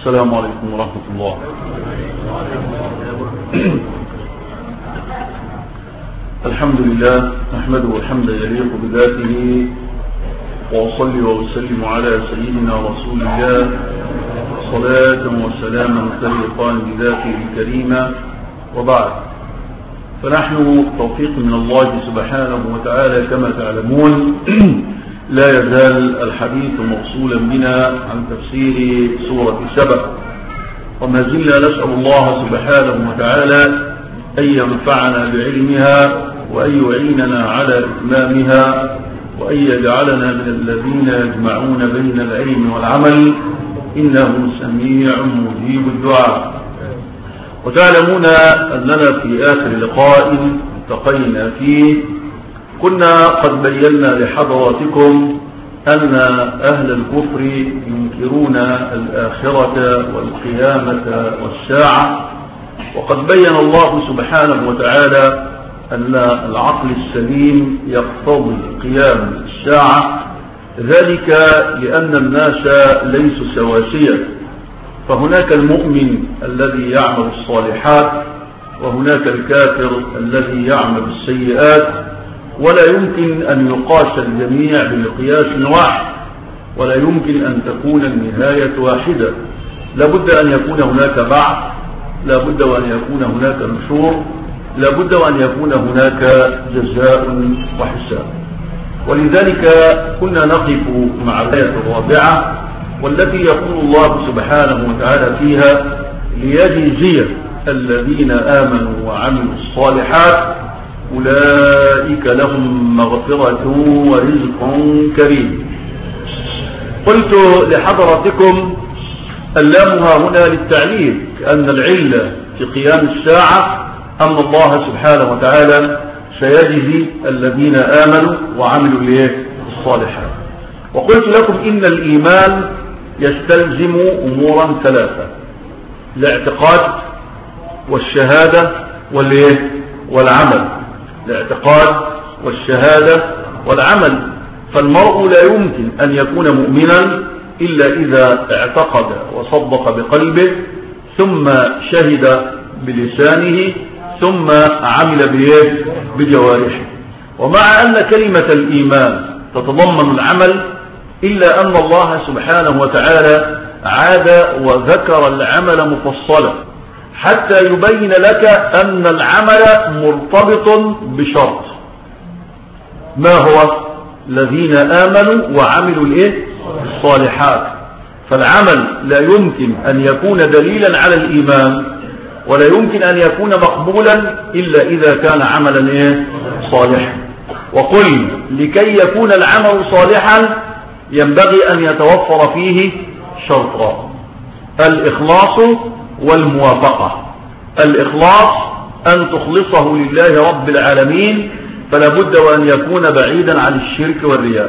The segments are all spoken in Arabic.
السلام عليكم ورحمة الله. الحمد لله نحمده الحمد يليق بذاته، وأصلي وأسلم على سيدنا رسول الله صلاة وسلاما تليقان بذاته الكريمة، وبعد. فنحن توفيق من الله سبحانه وتعالى كما تعلمون لا يزال الحديث موصولا بنا عن تفسير سورة سبأ، وما زلنا نسأل الله سبحانه وتعالى أن ينفعنا بعلمها وأن يعيننا على إتمامها وأن يجعلنا من الذين يجمعون بين العلم والعمل، إنه سميع مجيب الدعاء. وتعلمون أننا في آخر لقاء التقينا فيه كنا قد بينا لحضراتكم أن أهل الكفر ينكرون الآخرة والقيامة والساعة، وقد بين الله سبحانه وتعالى أن العقل السليم يقتضي قيام الساعة، ذلك لأن الناس ليسوا سواسية، فهناك المؤمن الذي يعمل الصالحات وهناك الكافر الذي يعمل السيئات، ولا يمكن أن يقاس الجميع بمقياس واحد، ولا يمكن أن تكون النهاية واحدة. لابد أن يكون هناك بعث، لابد وأن يكون هناك نشور، لابد وأن يكون هناك جزاء وحساب. ولذلك كنا نقف مع الآية الرابعة والتي يقول الله سبحانه وتعالى فيها: ليجزي الذين آمنوا وعملوا الصالحات أولئك لهم مغفرة ورزق كريم. قلت لحضرتكم اللام هنا للتعليل، كأن العلة في قيام الساعة أن الله سبحانه وتعالى سيجزي الذين آمنوا وعملوا الصالحات. وقلت لكم إن الإيمان يستلزم أمورا ثلاثة: الاعتقاد والشهادة والعمل. الاعتقاد والشهادة والعمل. فالمرء لا يمكن أن يكون مؤمنا إلا إذا اعتقد وصدق بقلبه، ثم شهد بلسانه، ثم عمل بجوارحه. ومع أن كلمة الإيمان تتضمن العمل، إلا أن الله سبحانه وتعالى عاد وذكر العمل مفصلا حتى يبين لك أن العمل مرتبط بشرط، ما هو؟ الذين آمنوا وعملوا الصالحات. فالعمل لا يمكن أن يكون دليلا على الإيمان، ولا يمكن أن يكون مقبولا إلا إذا كان عملا صالحا. وقل لكي يكون العمل صالحا ينبغي أن يتوفر فيه شرطان: الإخلاص والموافقة. الإخلاص أن تخلصه لله رب العالمين، فلا بد وأن يكون بعيدا عن الشرك والرياء.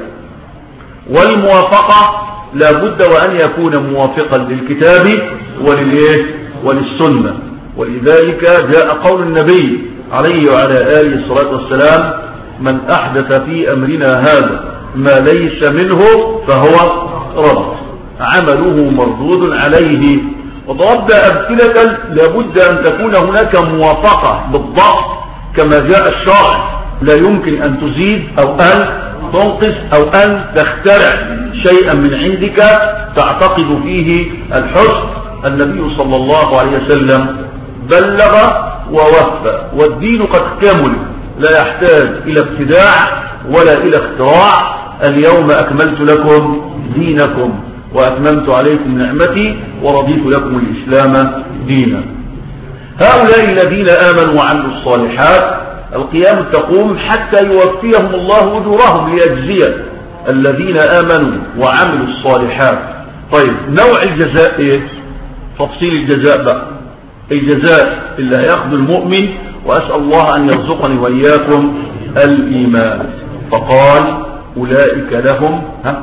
والموافقة لا بد وأن يكون موافقا للكتاب وللسنة. ولذلك جاء قول النبي عليه وعلى آله الصلاة والسلام: من أحدث في أمرنا هذا ما ليس منه فهو رد، عمله مردود عليه. وضربنا أمثلة لابد أن تكون هناك موافقة بالضبط كما جاء الشرع، لا يمكن أن تزيد أو أن تنقص أو أن تخترع شيئا من عندك تعتقد فيه الحسن. النبي صلى الله عليه وسلم بلغ ووفى، والدين قد كمل، لا يحتاج إلى ابتداع ولا إلى اختراع. اليوم أكملت لكم دينكم وأتممت عليكم نعمتي ورضيت لكم الإسلام دينا. هؤلاء الذين آمنوا وعملوا الصالحات القيامة تقوم حتى يوفيهم الله أجورهم، ليجزي الذين آمنوا وعملوا الصالحات. طيب، نوع الجزاء تفصيل الجزاء بقى. الجزاء اللي هياخذ المؤمن، وأسأل الله أن يرزقني وإياكم الإيمان. فقال: أولئك لهم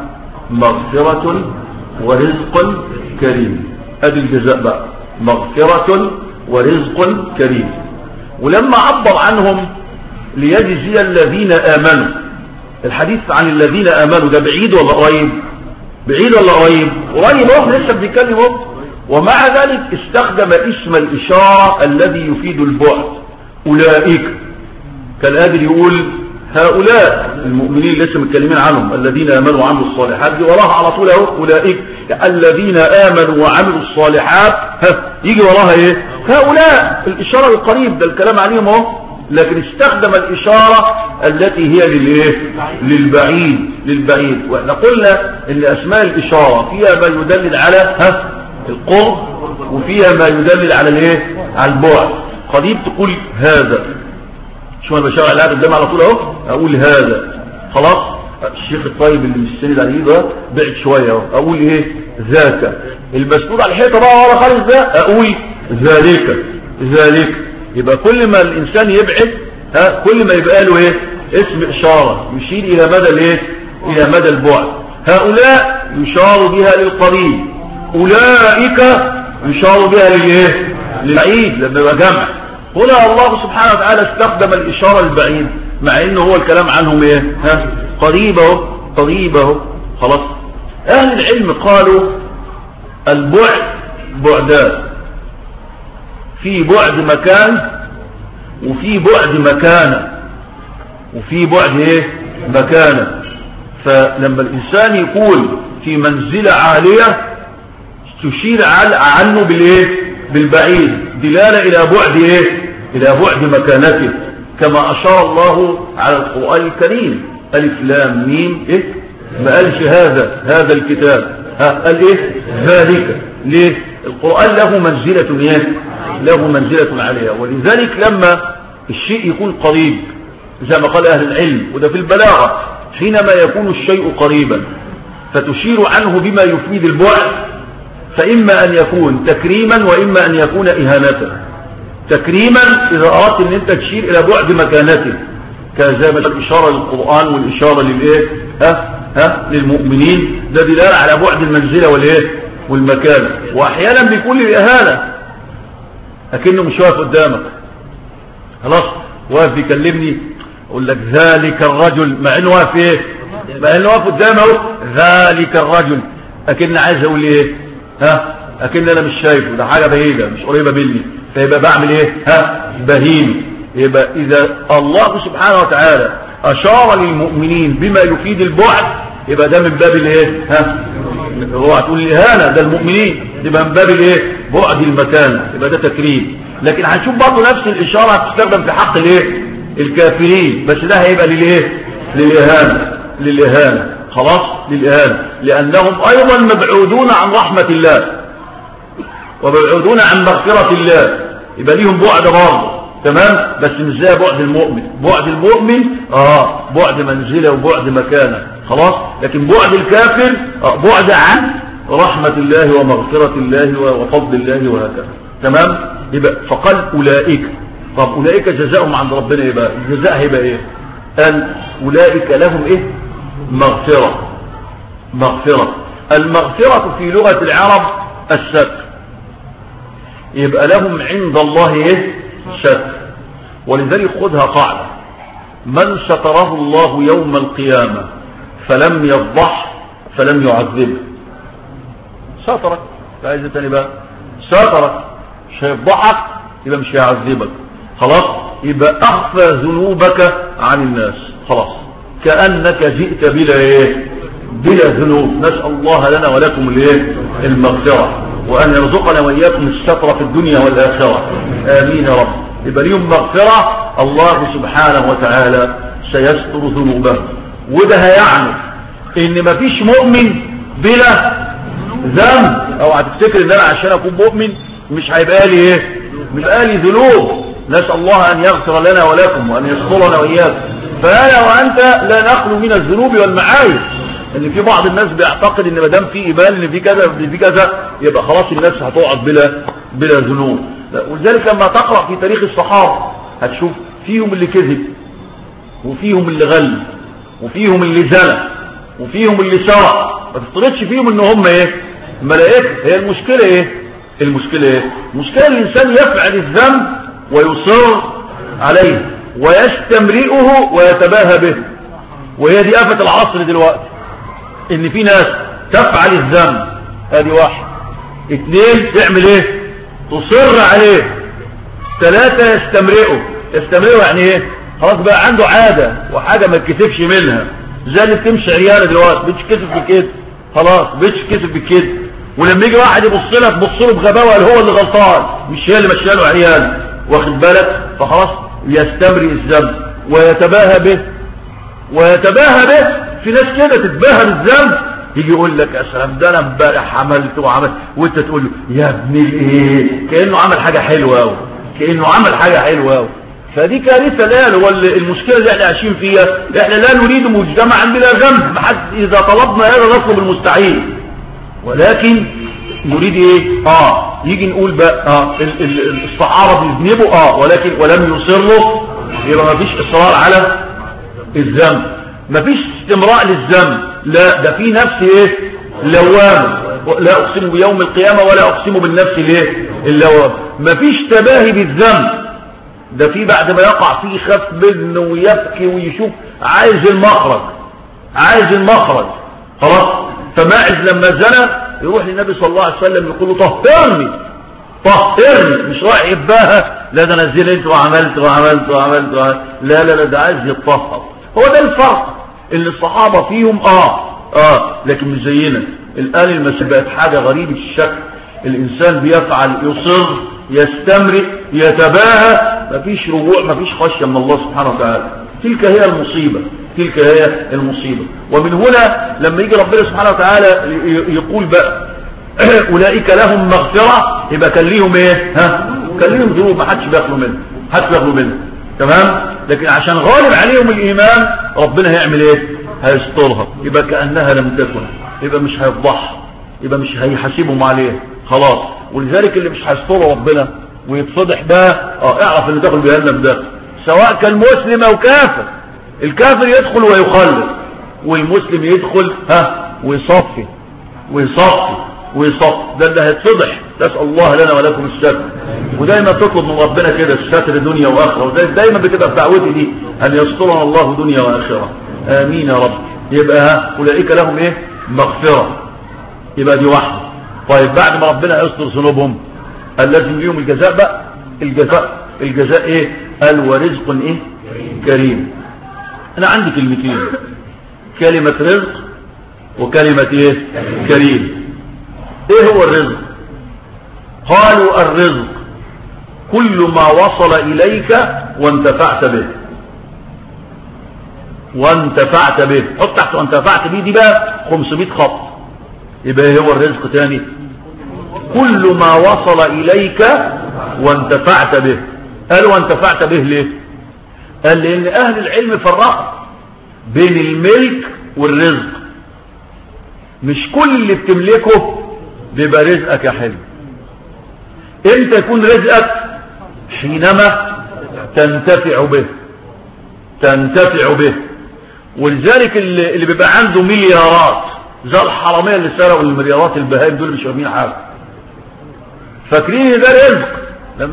مغفرة ورزق كريم. أدي الجزاء بقى، مغفرة ورزق كريم. ولما عبر عنهم ليجزي الذين آمنوا، الحديث عن الذين آمنوا ده بعيد ولا قريب؟ بعيد ولا قريب؟ قريب اهو، لسه بنتكلم اهو. ومع ذلك استخدم اسم الإشارة الذي يفيد البعد، أولئك، كان قادر يقول هؤلاء المؤمنين لسه متكلمين عنهم الذين آمنوا وعملوا الصالحات، دي وراها على طول اهو أولئك الذين آمنوا وعملوا الصالحات، يجي وراها ايه؟ هؤلاء، الإشارة القريب ده الكلام عليهم اهو، لكن استخدم الإشارة التي هي للايه؟ للبعيد. واحنا قلنا ان اسماء الإشارة فيها ما يدلل على القرب، وفيها ما يدلل على الايه؟ على البعد. قريب تقول هذا، شو انا بشاور على قدام على طول اهو، اقول هذا، خلاص. الشيخ الطيب اللي مستند عليه ده بعد شويه اهو، اقول ايه؟ ذاك. المسنود على الحيطه بقى ورا خالص ده اقول ذلك. يبقى كل ما الانسان يبعد كل ما يبقى له ايه؟ اسم اشاره يشير الى مدى الايه؟ الى مدى البعد. هؤلاء يشار بها للقريب، اولئك يشار بها للايه؟ للبعيد لما يبقى جمع. هنا الله سبحانه وتعالى استخدم الإشارة البعيد مع انه هو الكلام عنهم ايه؟ قريبه. خلاص. اهل العلم قالوا البعد بعدان، في بعد مكان وفي بعد مكانه، فلما الانسان يكون في منزلة عالية تشير عنه بالايه؟ بالبعيد، دلالة الى بعد ايه؟ الى بعد مكانته، كما اشار الله على القرآن الكريم، الف لام ميم ايه؟ ما قالش هذا الكتاب، قال ايه؟ ذلك. ليه؟ القرآن له منزلة ايه؟ له منزلة عليها. ولذلك لما الشيء يكون قريب زي ما قال اهل العلم، وده في البلاغة، حينما يكون الشيء قريبا فتشير عنه بما يفيد البعد، فإما أن يكون تكريما وإما أن يكون إهانة. تكريما إذا أردت أن أنت تشير إلى بعد مكانته، كذا الإشارة للقرآن والإشارة للإيه؟ للمؤمنين، ده دلالة على بعد المنزلة والإيه؟ والمكان. وأحيانا بيكون الإهانة، لكنه مش واقف قدامك، خلاص واقف بيكلمني أقول لك ذلك الرجل، مع إنه واقف إيه؟ مع إنه واقف قدامه ذلك الرجل، لكن عايز أقول إيه؟ لكن انا مش شايفه، ده حاجة بعيدة مش قريبة مني، فيبقى بعمل ايه؟ بهيم. يبقى اذا الله سبحانه وتعالى اشار للمؤمنين بما يفيد البعد، يبقى ده من باب الايه؟ هو هتقول الاهانة، ده المؤمنين، يبقى من باب الايه؟ بعد المكان، يبقى ده تكريم. لكن هنشوف برضه نفس الاشارة هتستخدم في حق الايه؟ الكافرين، بس ده هيبقى للايه؟ للاهانة. خلاص، للإهانة، لأنهم أيضا مبعودون عن رحمة الله ومبعودون عن مغفرة الله، يبقى ليهم بعد برضه، تمام، بس مش زي بعد المؤمن. بعد المؤمن بعد منزله وبعد مكانه، خلاص. لكن بعد الكافر بعد عن رحمة الله ومغفرة الله وفضل الله وهكذا، تمام. يبقى فقال أولئك. طب أولئك جزاؤهم عند ربنا، يبقى الجزاء هيبقى ايه؟ قال أولئك لهم ايه؟ مغفرة. المغفرة في لغة العرب الستر، يبقى لهم عند الله ايه؟ ستر. ولذلك خذها قاعدة: من ستره الله يوم القيامة فلم يفضح فلم يعذبه. سترك، فايزة تاني بقى، سترك مش هيفضحك يبقى مش هيعذبك، خلاص. يبقى اخفى ذنوبك عن الناس، خلاص، كأنك جئت بلا ايه؟ بلا ذنوب. نسأل الله لنا ولكم الايه؟ المغفرة، وأن يرزقنا وإياكم الستر في الدنيا والآخرة، آمين يا رب. يبقى ليهم مغفرة، الله سبحانه وتعالى سيستر ذنوبهم. وده هيعني ان مفيش مؤمن بلا ذنب. او هتفتكر ان انا عشان اكون مؤمن مش هيبقى لي ايه؟ مش هيبقى لي ذنوب. نسأل الله ان يغفر لنا ولكم وان يسترنا وإياكم. فانا وانت لا نخلو من الذنوب والمعايب. ان في بعض الناس بيعتقد ان ما دام في ايمان ان في كذا يبقى خلاص الناس هتقعد بلا ذنوب. ولذلك لما تقرأ في تاريخ الصحابة هتشوف فيهم اللي كذب، وفيهم اللي غل، وفيهم اللي زنى، وفيهم اللي سرق. ما تفترضش فيهم ان هم ايه؟ ملائكة. هي المشكلة ايه؟ المشكلة الانسان يفعل الذنب ويصر عليه ويستمرئه ويتباهى به. وهي دي آفة العصر دلوقتي، ان في ناس تفعل الذنب، ادي واحد، 2 تعمل ايه؟ تصر عليه. 3 يستمرئوا يعني ايه؟ خلاص بقى عنده عادة وحاجة ما تكسفش منها، زي اللي بتمشي عيالة دلوقتي بتكسف بكده، خلاص بتكسف بكده، ولما يجي واحد يبص لك تبص له بغباوه هو اللي غلطان مش هي اللي ماشيه له عيال، واخد بالك؟ فخلاص يستمرئ الذنب ويتباهى به. في ناس كده تتباهى بالذنب، يجي يقول لك يا سلام ده انا امبارح عملت وعملت، وانت تقول له يا ابن الايه، كانه عمل حاجه حلوه قوي، فدي كارثه. لا هو المشكله اللي احنا عايشين فيها، احنا لا نريد مجتمعا بلا ذنب، اذا طلبنا هذا نطلب المستحيل، ولكن نريد ايه؟ يجي نقول بقى الصحابه بيذنبوا ولكن ولم يصروا، يبقى ما فيش اصرار على الذنب، ما فيش استمراء للذنب، لا ده في نفس ايه؟ لوامه، لا اقسم بيوم القيامه ولا اقسم بالنفس الايه؟ اللوامه. ما فيش تباهي بالذنب، ده في بعد ما يقع فيه يخاف منه ويبكي ويشوف عايز المخرج خلاص. فماعز لما زنى يروح للنبي صلى الله عليه وسلم يقول له طهرني، مش رايح يباها، لا ده انا زنيت وعملت لا ده عايز يتطهر. هو ده الفرق اللي الصحابه فيهم لكن مش زينا الان. المسألة بقت حاجه غريبه الشكل، الانسان بيفعل، يصر، يستمرئ، يتباهى، مفيش رجوع، مفيش خشيه من الله سبحانه وتعالى. تلك هي المصيبه. ومن هنا لما يجي ربنا سبحانه وتعالى يقول بقى اولئك لهم مغفره، يبقى كان ليهم ايه؟ كان ليهم ذنوب ما حدش بياخلوا منها، تمام؟ لكن عشان غالب عليهم الايمان ربنا هيعمل ايه؟ هيسترها، يبقى كانها لم تكن، يبقى مش هيفضحها، يبقى مش هيحاسبهم عليها خلاص. ولذلك اللي مش هيستره ربنا ويتفضح ده اعرف ان داخل جهنم ده، سواء كان مسلم او كافر. الكافر يدخل ويخلد، والمسلم يدخل ويصفي ده اللي هيتفضح. نسأل الله لنا ولكم الستر، ودايما تطلب من ربنا كده الستر دنيا واخره، ودايما بتبقى في دعوتي دي ان يسترنا الله دنيا واخره، امين يا رب. يبقى اولئك لهم ايه؟ مغفره، يبقى دي واحده. طيب بعد ما ربنا يستر ذنوبهم لازم ليهم الجزاء بقى. الجزاء ايه؟ قال ورزق ايه؟ كريم. انا عندي كلمتين، كلمة رزق وكلمة ايه؟ كريم. ايه هو الرزق؟ قالوا الرزق كل ما وصل اليك وانتفعت به. حط تحت وانتفعت به دي بقى 500 خط. يبقى ايه هو الرزق تاني؟ كل ما وصل اليك وانتفعت به. قال وانتفعت به ليه؟ قال لان اهل العلم فرقوا بين الملك والرزق. مش كل اللي بتملكه بيبقى رزقك يا حلو. امتى يكون رزقك؟ حينما تنتفع به. ولذلك اللي بيبقى عنده مليارات زي الحرامية اللي سرقوا المليارات البهائم دول مش فاهمين حاجه، فاكرين ده رزق. لا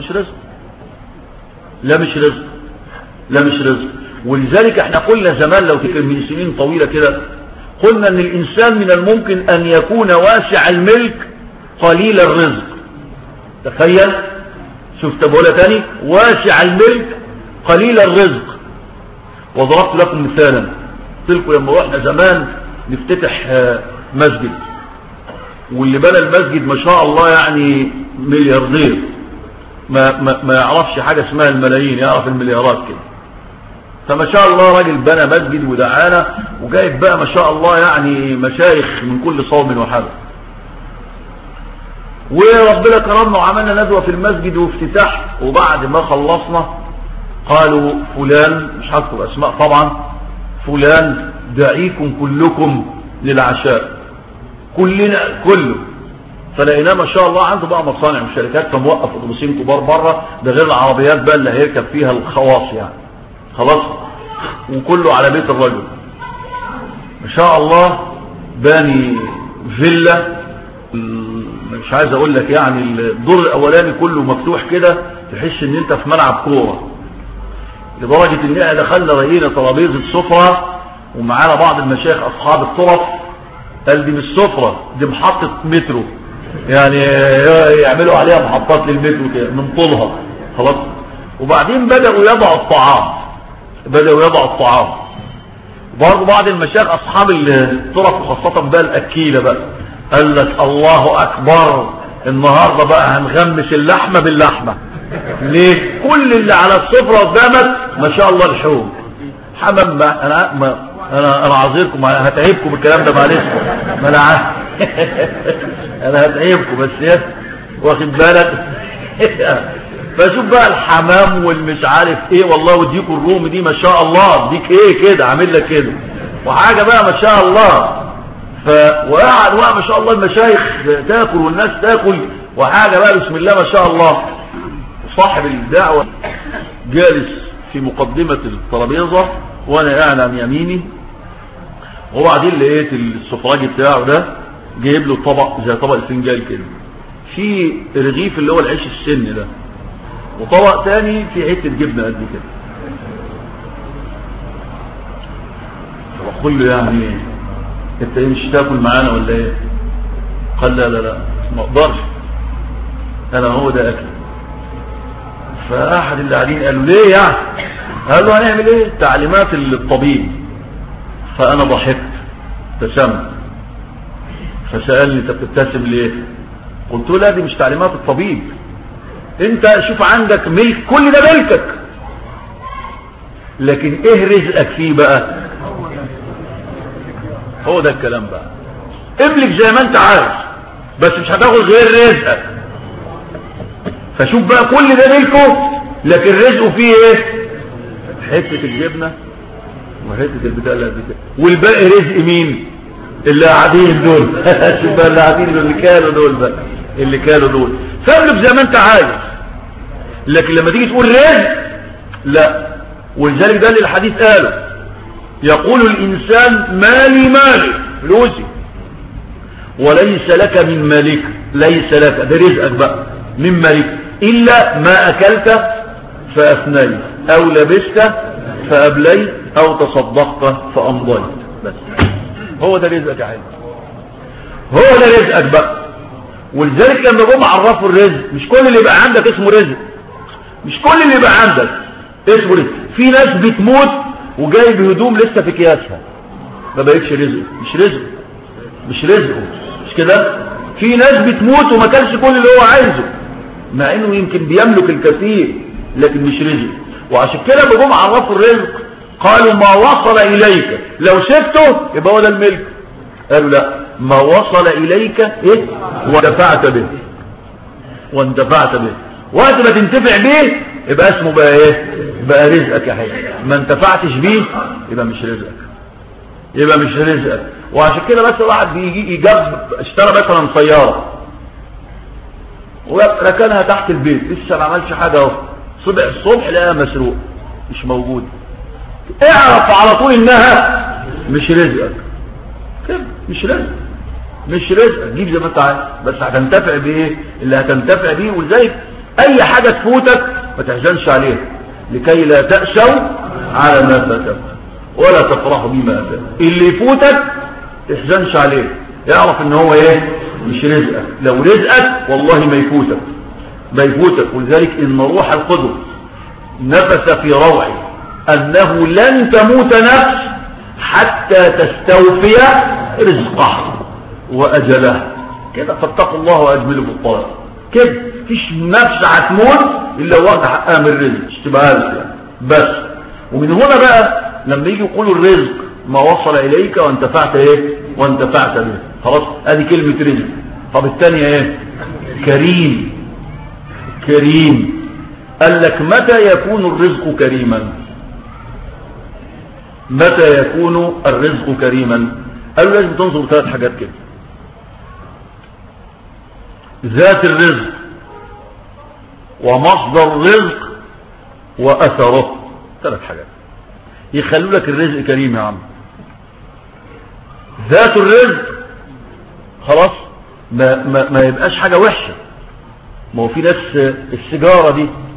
مش رزق. ولذلك احنا قلنا زمان لو تفكر من سنين طويلة كده، قلنا ان الانسان من الممكن ان يكون واسع الملك قليل الرزق. تخيل، شفت بقولها تاني، واسع الملك قليل الرزق. وضربت لكم مثالا، قلت لكم لما رحنا زمان نفتتح مسجد، واللي بنى المسجد ما شاء الله يعني ملياردير، ما يعرفش حاجة اسمها الملايين، يعرف المليارات كده. فما شاء الله راجل بنى مسجد ودعانا، وجايب بقى ما شاء الله يعني مشايخ من كل صوم وحدث، وربنا كرمنا وعملنا ندوة في المسجد وافتتاح. وبعد ما خلصنا قالوا فلان، مش هذكر اسماء طبعا، فلان دعيكم كلكم للعشاء، كله. فلقيناه ما شاء الله عنده بقى مصانع وشركات، فموقف اتوبيسين كبار بره، ده غير العربيات بقى اللي هيركب فيها الخواص يعني خلاص، وكله على بيت الرجل ما شاء الله. باني فيلا، مش عايز اقول لك يعني الدور الاولاني كله مفتوح كده، تحس ان انت في ملعب كوره، لدرجه ان احنا دخلنا لقينا ترابيزه سفره ومعانا بعض المشايخ اصحاب الطرف. قال دي مش سفره، دي محطه مترو يعني يعملوا عليها محطات للمترو كده من طولها خلاص. وبعدين بدأوا يضعوا الطعام. برضه بعض المشايخ اصحاب الطرق وخاصة بقى الاكيلة بقى قال لك الله اكبر النهاردة بقى هنغمس اللحمة باللحمة. ليه؟ كل اللي على السفرة قدامك ما شاء الله لحوم حمام. انا عذركم هتعيبكم بالكلام ده معلش ما انا هتعيبكم بس واخد بالك. فشوف بقى الحمام والمش عارف ايه والله وديك الروم دي ما شاء الله ديك ايه كده عامل لك كده وحاجه بقى ما شاء الله. وقعد بقى ما شاء الله المشايخ تاكل والناس تاكل وحاجه بقى بسم الله ما شاء الله. صاحب الدعوه جالس في مقدمه الترابيزه وانا قاعد عن يميني. وبعدين لقيت السفراجي بتاعه ده جايب له طبق زي طبق الفنجان كده في رغيف اللي هو العيش السن ده وطبق تاني في حته جبنه قد كده. فبقول له يعني انت ايه مش تاكل معانا ولا ايه؟ قال لا ما اقدرش انا هو ده اكل. فاحد اللي قاعدين قالوا ليه يعني؟ قال له هنعمل ايه؟ تعليمات الطبيب. فانا ضحكت ابتسمت فسالني انت بتبتسم ليه؟ قلت له لا دي مش تعليمات الطبيب انت شوف عندك ملك كل ده ملكك لكن ايه رزقك فيه بقى؟ هو ده الكلام بقى. املك زي ما انت عايز بس مش هتاخد غير رزقك. فشوف بقى كل ده ملكه لكن رزقه فيه ايه؟ حته الجبنه وحته البتاع اللي قد كده والباقي رزق مين؟ اللي قاعدين دول. شوف بقى اللي قاعدين اللي كانوا دول بقى اللي كانوا دول. فاملك زي ما انت عايز لكن لما تيجي تقول رزق لا. ولذلك ده اللي الحديث قاله يقول الانسان مالي فلوسي وليس لك من مالك. ليس لك ده رزقك بقى من مالك الا ما اكلت فافنيت او لبست فابليت او تصدقت فامضيت. بس هو ده رزقك يا حبيبي. هو ده رزقك بقى. ولذلك لما جم عرفوا الرزق مش كل اللي يبقى عندك اسمه رزق. مش كل اللي يبقى عندك اسمه رزق. في ناس بتموت وجايب هدوم لسه في اكياسها ما بقتش رزق. مش رزقه مش كده. في ناس بتموت وما كانش كل اللي هو عايزه مع انه يمكن بيملك الكثير لكن مش رزق. وعشان كده لما جم عرفوا الرزق قالوا ما وصل اليك لو سبته يبقى هو ده الملك. قالوا لا ما وصل اليك ايه وانتفعت به وقت ما تنتفع به يبقى اسمه بقى ايه؟ بقى رزقك يا حبيبي. ما انتفعتش به يبقى مش رزقك. وعشان كده بس واحد بيجي اشترى مثلا سياره وركنها تحت البيت لسه ما عملش حاجه اهو صبح الصبح لقاها مسروق مش موجود. اعرف على طول انها مش رزقك كده. مش رزقك. جيب زي ما انت عايز بس هتنتفع بايه اللي هتنتفع بيه. ولذلك اي حاجه تفوتك ما تحزنش عليها لكي لا تأسوا على ما فاتك ولا تفرحوا بما اتاكم. اللي يفوتك تحزنش عليه يعرف ان هو ايه مش رزقك. لو رزقك والله ما يفوتك. ولذلك ان روح القدس نفس في روعي انه لن تموت نفس حتى تستوفي رزقها واجلها كده. فاتقوا الله واجملوا في الطلب كده. مفيش نفس هتموت الا واخده حقها من الرزق اشتبهها يعني. بس ومن هنا بقى لما يجي يقولوا الرزق ما وصل اليك وانتفعت ايه وانتفعت به خلاص ادي كلمه رزق. طب الثانيه ايه؟ كريم. قال لك متى يكون الرزق كريما؟ قالوا لازم تنظر 3 حاجات كده. ذات الرزق ومصدر الرزق واثره. 3 حاجات يخلوا لك الرزق كريم يا عم. ذات الرزق خلاص ما يبقاش حاجة وحشة. ما هو في ناس السيجارة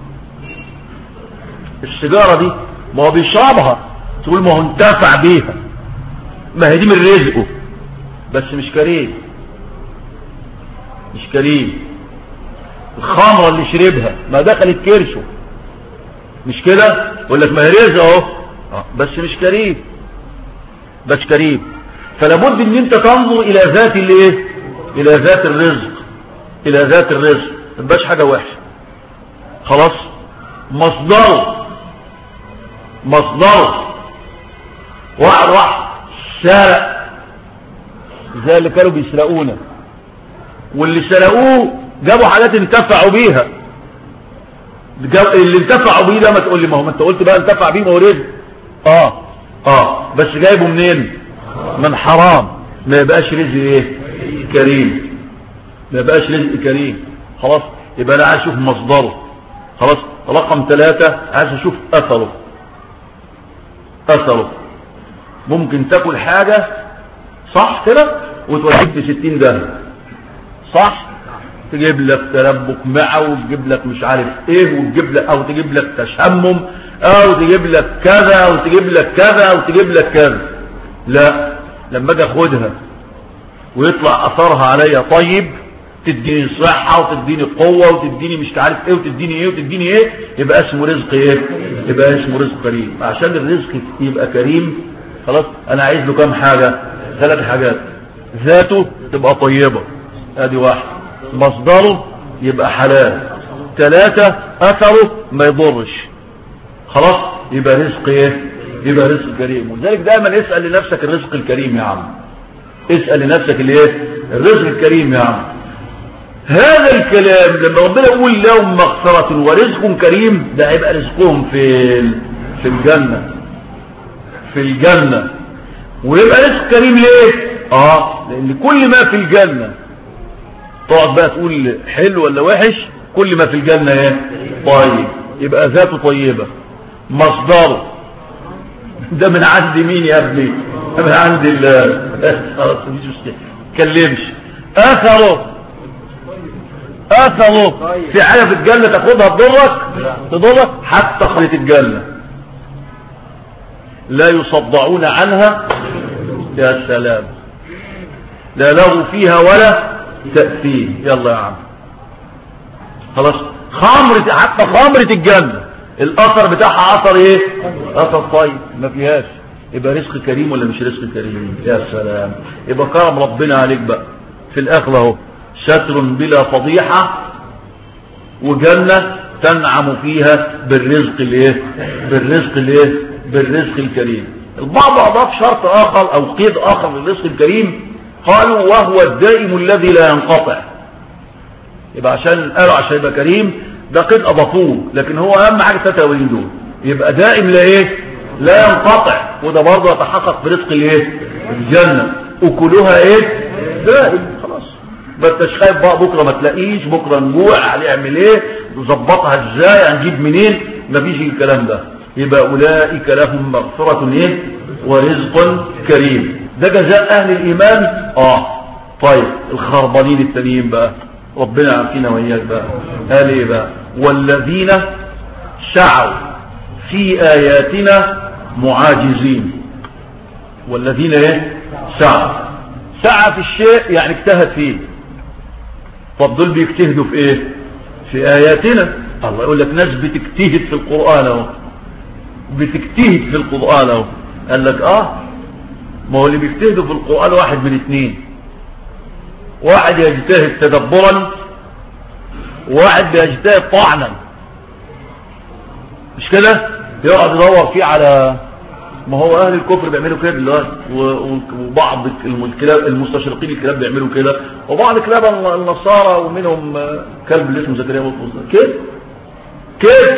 دي ما هو بيشربها تقول ما هو انتفع بيها ما هي دي من رزقه بس مش كريم. مش كريم. الخمرة اللي شربها ما دخلت كرشه، مش كده؟ يقول لك ما هي رزق اهو، بس مش كريم، بس كريم. فلابد ان انت تنظر الى ذات الايه، الى ذات الرزق، الى ذات الرزق، ما تبقاش حاجه وحشه. خلاص. مصدره واحد سرق زي اللي كانوا بيسرقونا، واللي سرقوه جابوا حاجات انتفعوا بيها. اللي انتفعوا بيه ده ما تقول لي ما هو انت قلت بقى انتفع بيه ما هو رزق. بس جايبه منين؟ من حرام، ما يبقاش رزق ايه؟ كريم، ما يبقاش رزق كريم. خلاص. يبقى انا عايز اشوف مصدره. خلاص. رقم 3 عايز اشوف اثره. ممكن تاكل حاجة صح كده وتوديك في 60 ده صح، تجيب لك تربك معه وتجيب لك مش عارف ايه وتجيب لك، او تجيب لك تشمم، او تجيب لك كذا وتجيب لك كذا وتجيب لك كذا. لا، لما اجي اخدها ويطلع اثرها عليا طيب، تديني صحة وتديني قوة وتديني مش عارف ايه وتديني ايه وتديني ايه، يبقى اسمه رزق ايه؟ يبقى اسمه رزق كريم. عشان الرزق يبقى كريم خلاص انا عايز له كام حاجة؟ 3 حاجات. ذاته تبقى طيبة، ادي 1. مصدره يبقى حلال. 3 اثره ما يضرش. خلاص. يبقى رزق ايه؟ يبقى رزق كريم. ولذلك دائما اسأل لنفسك الرزق الكريم يا عم، اسأل لنفسك الايه؟ الرزق الكريم يا عم. هذا الكلام لما ربنا يقول لهم مغفرة ورزق كريم، ده هيبقى رزقهم في الجنة، في الجنة. ويبقى رزق كريم ليه؟ لان كل ما في الجنة تقعد بقى تقول حلو ولا وحش، كل ما في الجنة ايه؟ طيب. يبقى ذاته طيبة. مصدره ده من عند مين يا ابني؟ من عند الله. خلاص مش تكلمش. اثره في حاجة في الجنة تاخدها تضرك حتى خلية الجنة لا يصدعون عنها. يا سلام. لا لغو فيها ولا تأثيم. يلا يا عم. خلاص. حتى خمرة الجنة الاثر بتاعها اثر ايه؟ اثر طيب ما فيهاش. يبقى رزق كريم ولا مش رزق كريم؟ يا سلام. يبقى كرم ربنا عليك بقى في الاخره اهو، ستر بلا فضيحة، وجنة تنعم فيها بالرزق بالرزق الكريم. البعض اضاف شرط اخر او قيد اخر للرزق الكريم، قالوا وهو الدائم الذي لا ينقطع. يبقى عشان يبقى كريم ده قيد اضافوه، لكن هو اهم حاجة 3 دول. يبقى دائم لا ينقطع، وده برضه يتحقق برزق الجنة. اكلها دائم. خلاص. ما انتش خايف بقى بكره ما تلاقيش، بكره نجوع هنعمل ايه، نظبطها ازاي، هنجيب منين، مفيش الكلام ده. يبقى اولئك لهم مغفرة ورزق كريم. ده جزاء اهل الايمان. طيب الخربانين التانيين بقى ربنا عارفين وإياك بقى، قال ايه بقى؟ والذين سعوا في آياتنا معاجزين. والذين سعى في الشيء يعني اجتهد فيه. طب دول بيجتهدوا في ايه؟ في آياتنا. الله يقول لك ناس بتجتهد في القرآن اهو، بتجتهد في القرآن اهو. قال لك ما هو اللي بيجتهدوا في القرآن واحد من 2، واحد يجتهد تدبرا، وواحد بيجتهد طعنا. مش كده؟ يقعد يدور فيه على، ما هو اهل الكفر بيعملوا كده دلوقتي، وبعض المستشرقين الكلاب بيعملوا كده، وبعض كلاب النصارى ومنهم كلب اللي اسمه زكريا بطرس كده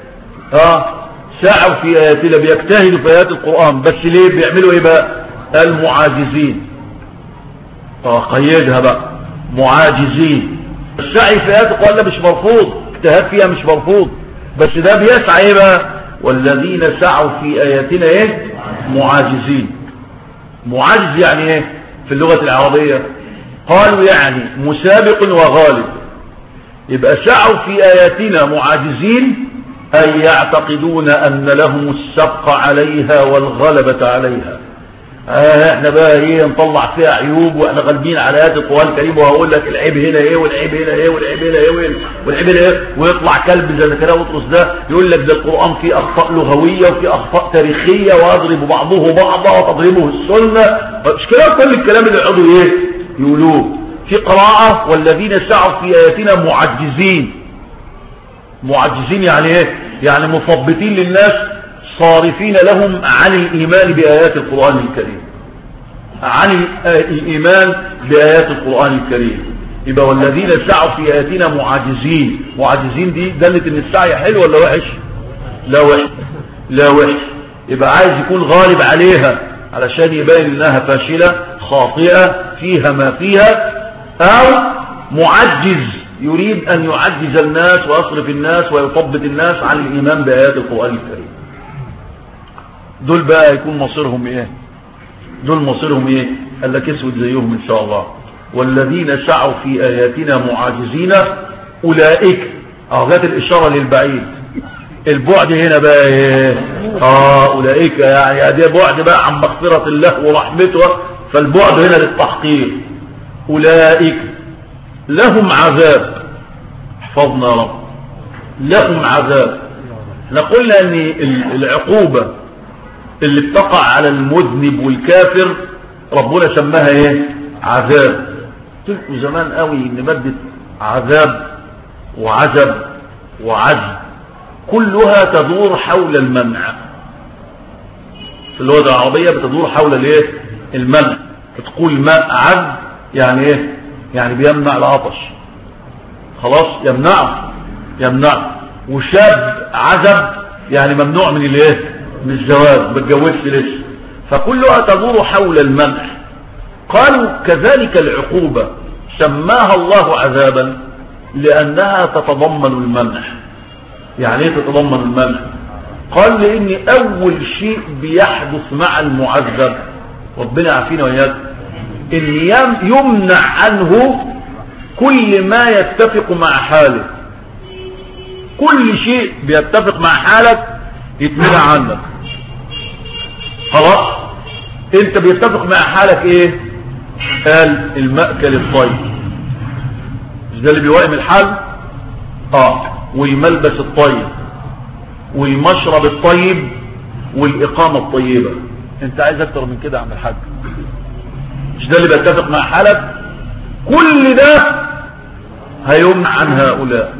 سعوا في آياتنا، بيجتهدوا في آيات القرآن. بس ليه بيعملوا ايه بقى؟ المعاجزين. قيدها بقى، معاجزين. السعي في آيات القرآن ده مش مرفوض، اجتهاد فيها مش مرفوض، بس ده بيسعى ايه بقى؟ والذين سعوا في آياتنا معاجزين. معاجز يعني ايه في اللغة العربية؟ قالوا يعني مسابق وغالب. يبقى سعوا في آياتنا معاجزين، أي يعتقدون أن لهم السبق عليها والغلبة عليها، احنا بقى ايه نطلع فيها عيوب واحنا غالبين على ايات القران الكريم، وهقول لك العيب هنا ايه والعيب هنا ايه والعيب هنا ايه والعيب هنا ايه، ويطلع كلب زي زكريا وبطرس ده يقول لك ده القران فيه اخطاء لغويه وفيه اخطاء تاريخيه ويضرب بعضه بعضا وتضربه السنه، مش كده كل الكلام اللي يقعدوا ايه يقولوه. في قراءه والذين سعوا في اياتنا معجزين. معجزين يعني ايه؟ يعني مثبتين للناس صارفين لهم عن الإيمان بآيات القرآن الكريم، عن الإيمان بآيات القرآن الكريم. يبقى والذين سعوا في آياتنا معاجزين. معاجزين دي دلت ان السعي حلو ولا وحش؟ لا وحش، لا وحش. يبقى عايز يكون غالب عليها علشان يبين انها فاشلة خاطئة فيها ما فيها، او معجز يريد ان يعجز الناس ويصرف الناس ويثبت الناس عن الإيمان بآيات القرآن الكريم. دول بقى يكون مصيرهم ايه؟ دول مصيرهم ايه؟ قال لك اسود زيهم ان شاء الله. والذين سعوا في اياتنا معاجزين اولئك، جت الاشاره للبعيد. البعد هنا بقى ايه؟ اولئك يعني ده بعد بقى عن مغفره الله ورحمته، فالبعد هنا للتحقيق. اولئك لهم عذاب، احفظنا يا رب، لهم عذاب. احنا قلنا ان العقوبه اللي بتقع على المذنب والكافر ربنا سماها ايه؟ عذاب. تلكوا زمان قوي ان مادة عذاب وعذب وعذب كلها تدور حول المنع. في اللغة العربية بتدور حول الايه؟ المنع. بتقول ماء عذب يعني ايه؟ يعني بيمنع العطش، خلاص يمنع. وشاب عذب يعني ممنوع من الايه؟ من الزواج، ما اتجوزش لسه. فكلها تدور حول المنع. قالوا كذلك العقوبة سماها الله عذابا لأنها تتضمن المنع. يعني ايه تتضمن المنع؟ قال لأن أول شيء بيحدث مع المعذب، ربنا عافينا وإياك، إن يمنع عنه كل ما يتفق مع حاله. كل شيء بيتفق مع حالك يتمنع عنك. خلاص انت بيتفق مع حالك ايه؟ قال المأكل الطيب، مش ده اللي بيوائم الحال؟ والملبس الطيب والمشرب الطيب والإقامة الطيبة. انت عايز اكتر من كده يا عم الحاج؟ مش ده اللي بيتفق مع حالك؟ كل ده هيمنع عن هؤلاء.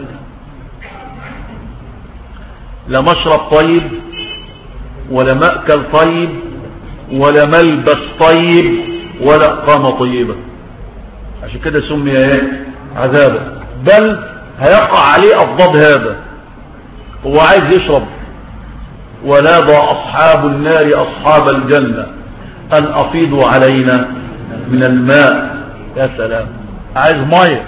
لا مشرب طيب ولا مأكل طيب ولا ملبس طيب ولا إقامة طيبة. عشان كده سمي ايه؟ عذابا. بل هيقع عليه أضداد هذا. هو عايز يشرب، ونادى أصحاب النار أصحاب الجنة أن أفيضوا علينا من الماء. يا سلام، عايز مية،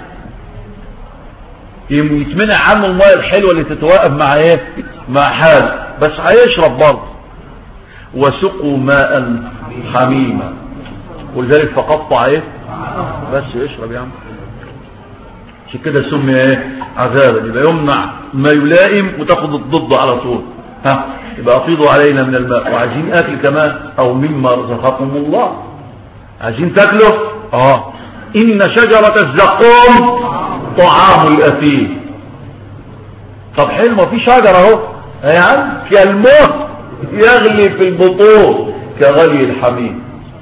يتمنع عنه المية الحلوة اللي تتوائب مع ايه؟ مع حال، بس هيشرب برضه. وسقوا ماء حميما، ولذلك فقطع ايه؟ بس يشرب يا عم. عشان كده سمي ايه؟ عذابا. يبقى يمنع ما يلائم وتاخد الضد على طول. يبقى افيضوا علينا من الماء. وعايزين اكل كمان، او مما رزقكم الله. عايزين تاكلوا؟ ان شجرة الزقوم طعام الاثيم. طب حلو، ما في شجرة اهو يا عم، كالموت يغلي في البطون كغلي الحميم.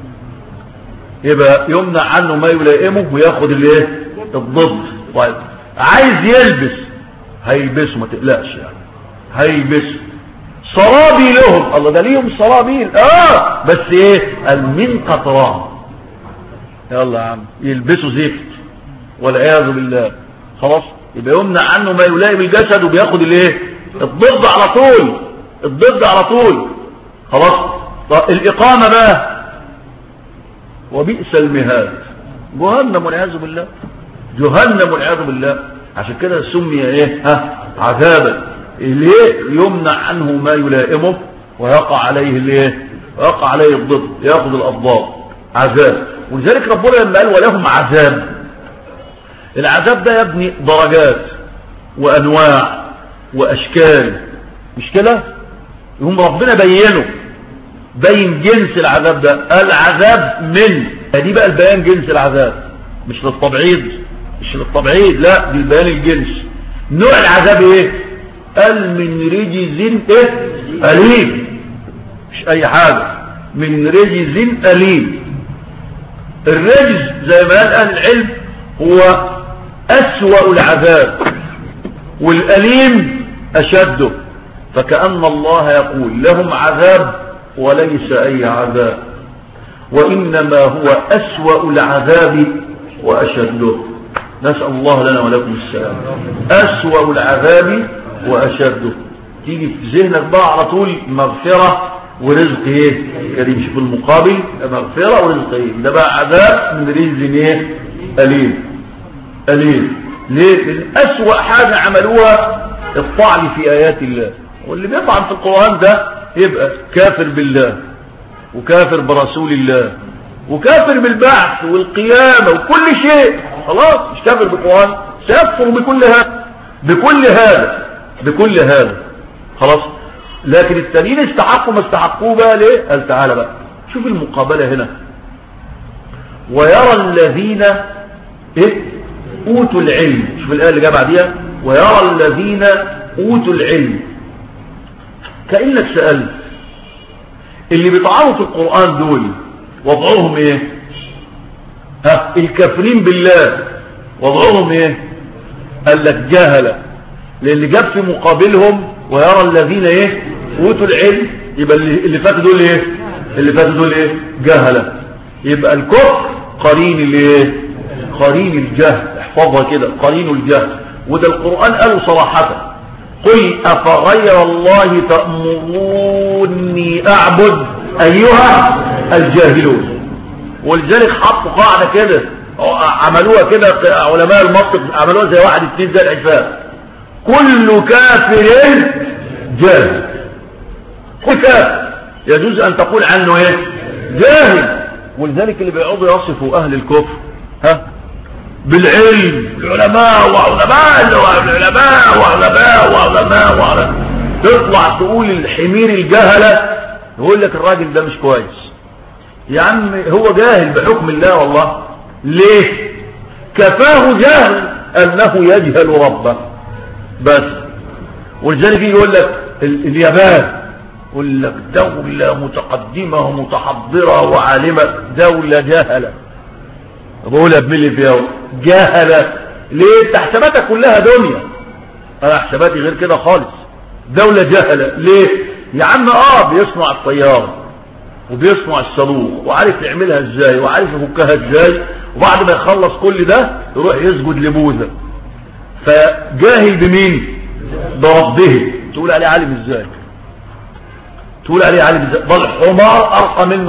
يبقى يمنع عنه ما يلائمه وياخد الايه؟ الضد. طيب عايز يلبس، هيلبسه ما تقلقش يعني، هيلبسه. صرابي لهم، الله ده ليهم صرابيل بس ايه؟ قال من قطران. يلا يا عم يلبسوا زفت والعياذ بالله. خلاص يبقى يمنع عنه ما يلائم الجسد وبياخد الايه؟ الضد على طول، الضد على طول. خلاص. الإقامة بقى وبئس المهاد، جهنم والعياذ بالله، جهنم والعياذ بالله. عشان كده سمي ايه؟ عذابا. ليه؟ يمنع عنه ما يلائمه ويقع عليه الايه؟ ويقع عليه الضد، ياخذ الأضداد، عذاب. ولذلك ربنا لما قال ولهم عذاب، العذاب ده يا ابني درجات وأنواع وأشكال، مش كده؟ يهم ربنا بينه بين جنس العذاب ده، العذاب من دي بقى البيان جنس العذاب، مش للتبعيض لا، دي البيان الجنس. نوع العذاب ايه؟ قال من رجز ايه؟ أليم، مش اي حاجة، من رجز أليم. الرجز زي ما قال اهل العلم هو أسوأ العذاب، والأليم أشده، فكأن الله يقول لهم عذاب وليس أي عذاب، وإنما هو أسوأ العذاب وأشده. نسأل الله لنا ولكم السلام. أسوأ العذاب وأشده. تيجي في ذهنك بقى على طول مغفرة ورزق ايه كريم. شوف المقابل، مغفرة ورزق ايه، ده بقى عذاب من رجز ايه أليم. ليه؟ لأن أسوأ حاجة عملوها الطعن في آيات الله، واللي بيطعن في القرآن ده يبقى كافر بالله وكافر برسول الله وكافر بالبعث والقيامة وكل شيء. خلاص مش كافر بالقرآن، سيكفر بكل هذا خلاص. لكن التانيين استحقوا ما استحقوه بقى ليه؟ قال تعالى بقى شوف المقابلة هنا. ويرى الذين اوتوا العلم، شوف الآية اللي جاء بعديها، ويرى الذين اوتوا العلم. كأنك سألت اللي بيطعنوا في القرآن دول وضعهم ايه؟ الكافرين بالله وضعهم ايه؟ قال لك جهلة، لان جاب في مقابلهم ويرى الذين ايه اوتوا العلم، يبقى اللي فاتوا دول ايه؟ اللي فاتوا دول ايه؟ جهلة. يبقى الكفر قرين الايه؟ قرين الجهل. احفظها كده، قرين الجهل. وده القرآن قاله صراحة، قل أفغير الله تأمروني أعبد أيها الجاهلون. ولذلك حطوا قاعدة كده، عملوها كده علماء المنطق، عملوها زي 1 2 زي العفاف، كل كافر جاهل. كل كافر يجوز أن تقول عنه ايه؟ جاهل. ولذلك اللي بيقعدوا يصفوا أهل الكفر بالعلم، العلماء وعلماء، تطلع تقول الحمير الجهلة يقول لك الراجل ده مش كويس. يا عم هو جاهل بحكم الله والله. ليه؟ كفاه جهل أنه يجهل ربه بس. ولذلك يقول لك اليابان، يقول لك دولة متقدمة ومتحضرة وعالمة، دولة جهلة. بقولها بملي فيها جهلة. ليه؟ انت حساباتك كلها دنيا، انا حساباتي غير كده خالص. دولة جهلة. ليه يا عم؟ بيصنع الطيارة وبيصنع الصاروخ وعارف يعملها ازاي وعارف يفكها ازاي، وبعد ما يخلص كل ده يروح يسجد لبوذا. فجاهل بمين؟ بربه. تقول عليه عالم ازاي؟ بل حمار ارقى منه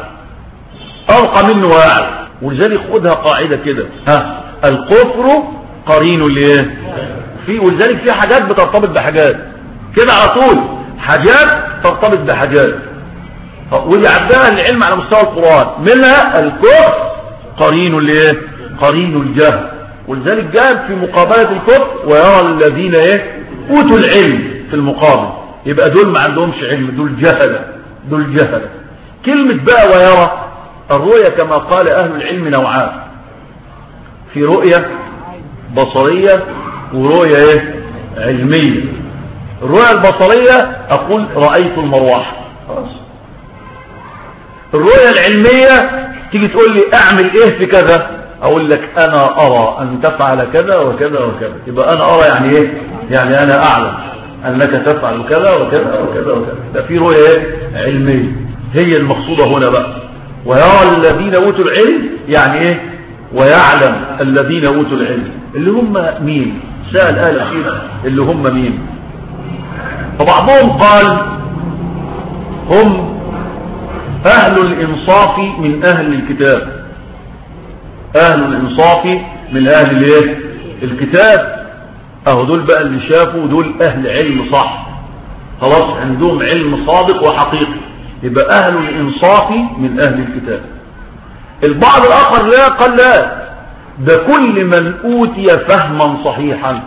واعلى. ولذلك خدها قاعدة كده، الكفر قرين ليه؟ ولذلك في حاجات بترتبط بحاجات كده على طول، حاجات ترتبط بحاجات، ودي عدها العلم على مستوى القرآن. منها الكفر قرين ليه؟ قرين الجهل. ولذلك جاء في مقابلة الكفر ويرى الذين اوتوا العلم في المقابل. يبقى دول ما عندهمش علم، دول جهلة. كلمة بقى ويرى، الرؤية كما قال أهل العلم نوعان، في رؤية بصرية ورؤية علمية. الرؤية البصرية أقول رأيت المروحة خلاص. الرؤية العلمية تيجي تقول لي أعمل إيه في كذا، أقول لك أنا أرى أن تفعل كذا وكذا وكذا. يبقى أنا أرى يعني إيه؟ يعني أنا أعلم أنك تفعل كذا وكذا وكذا وكذا. ده في رؤية علمية، هي المقصودة هنا بقى. ويرى الذين أوتوا العلم يعني إيه؟ ويعلم الذين أوتوا العلم اللي هم مين؟ سأل آل أخير اللي هم مين؟ فبعضهم قال هم أهل الإنصاف من أهل الكتاب. أهل الإنصاف من أهل الكتاب. دول بقى اللي شافوا، دول أهل علم صح خلاص، عندهم علم صادق وحقيقي، يبقى أهل الإنصاف من أهل الكتاب. البعض الآخر لا، قال لا، ده كل من أوتي فهما صحيحا.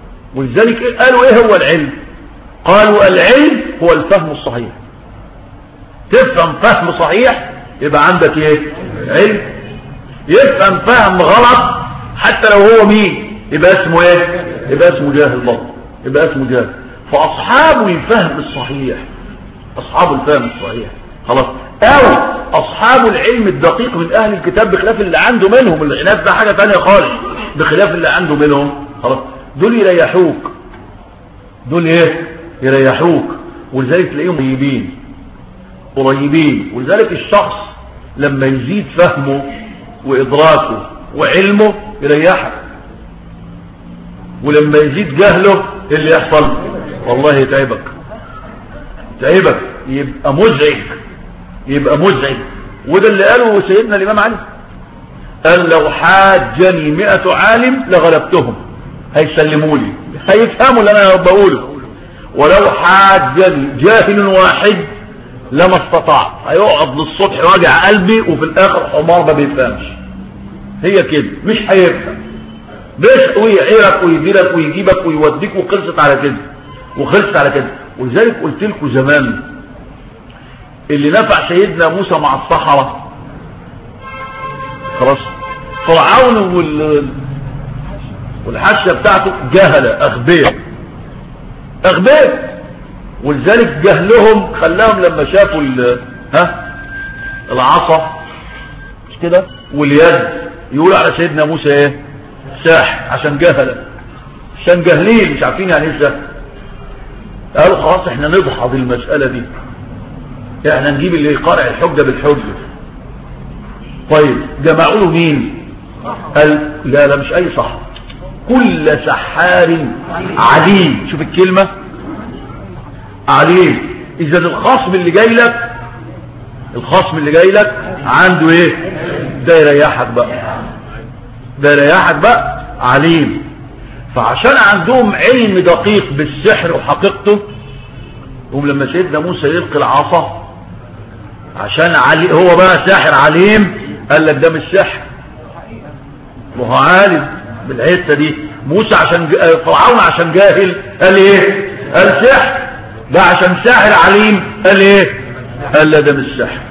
ولذلك قالوا إيه هو العلم؟ قالوا العلم هو الفهم الصحيح. تفهم فهم صحيح يبقى عندك ايه؟ علم. يفهم فهم غلط حتى لو هو مين يبقى اسمه ايه؟ يبقى اسمه جاهل برضه، يبقى اسمه جاهل. فاصحاب الفهم الصحيح، اصحاب الفهم الصحيح خلاص، او اصحاب العلم الدقيق من اهل الكتاب بخلاف اللي عنده منهم، العناد ده حاجة تانية خالص، بخلاف اللي عنده منهم خلاص، دول يريحوك، دول ايه؟ يريحوك. ولذلك تلاقيهم قريبين. ولذلك الشخص لما يزيد فهمه وادراكه وعلمه يريحك، ولما يزيد جهله ايه اللي يحصل؟ والله يتعبك، يبقى مزعج. وده اللي قاله سيدنا الامام علي، قال لو حاجني 100 عالم لغلبتهم، هيسلموا لي، هيفهموا اللي انا بقوله. ولو حاجني جاهل واحد لما استطاع، هيقعد للصبح واجع قلبي وفي الاخر حمار ما بيفهمش. هي كده، مش هيفهم، بس ويعيرك ويجيلك ويجيبك ويوديك، وخلصت على كده. ولذلك قلت لكم زمان اللي نفع سيدنا موسى مع الصحراء خلاص، فرعون والحاشيه بتاعته جهله اغبياء. ولذلك جهلهم خلاهم لما شافوا العصا مش كده واليد يقولوا على سيدنا موسى ايه؟ ساحر، عشان جاهلين مش عارفين يعني ايه ساحر. قالوا خلاص احنا نضحض المسألة دي، احنا نجيب اللي يقارع الحجة بالحجة. طيب جمعوا له مين؟ قال لا مش اي صح، كل سحار عليم. شوف الكلمة عليم. اذا الخصم اللي جاي لك عنده ايه؟ ده يريحك بقى عليم. فعشان عندهم علم دقيق بالسحر وحقيقته، هم لما سيدنا موسى يلقي العصا عشان هو بقى ساحر عليم، قال لك ده مش سحر، وهو عالم بالحته دي. موسى عشان فرعون عشان جاهل قال ايه؟ قال سحر. ده عشان ساحر عليم قال ايه؟ قال لا ده مش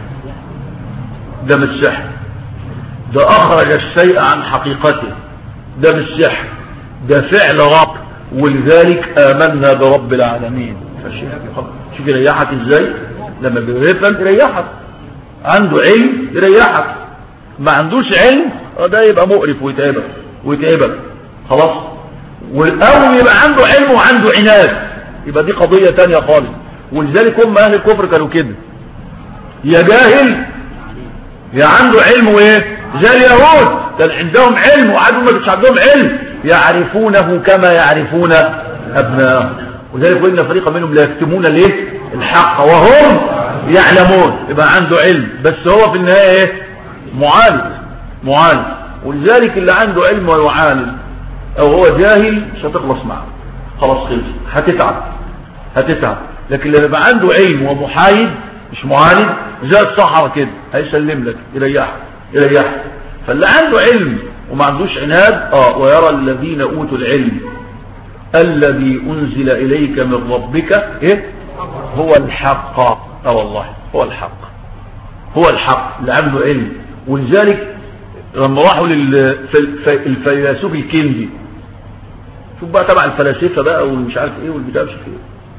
سحر، ده اخرج الشيء عن حقيقته، ده مش سحر، ده فعل رب. ولذلك آمنا برب العالمين. شوف يريحك ازاي لما بيفهم، يريحك. عنده علم يريحك، ما عندوش علم ده يبقى مقرف ويتعبك خلاص. والاول يبقى عنده علم وعنده عناد، يبقى دي قضية تانية خالص. ولذلك هم اهل الكفر كانوا كده، يا جاهل يا عنده علم، وايه زي اليهود كان عندهم علم وعادوا ما كانش عندهم علم، يعرفونه كما يعرفون ابنائهم. وذلك وإن فريقا منهم لا يكتمون الحق وهم يعلمون. يبقى عنده علم بس هو في النهاية ايه؟ معاند. ولذلك اللي عنده علم ويعاند او هو جاهل مش هتخلص معه، خلاص خلص، هتتعب. لكن اللي يبقى عنده علم ومحايد مش معاند زي الصحراء كده، هيسلم لك، يريحك. فاللي عنده علم وما عندوش عناد ويرى الذين اوتوا العلم الذي انزل اليك من ربك ايه؟ هو الحق. والله هو الحق اللي عنده علم. ولذلك لما راحوا للفيلسوف الكندي، شوف بقى تبع الفلاسفه بقى ومش عارف ايه والبتاع مش ايه،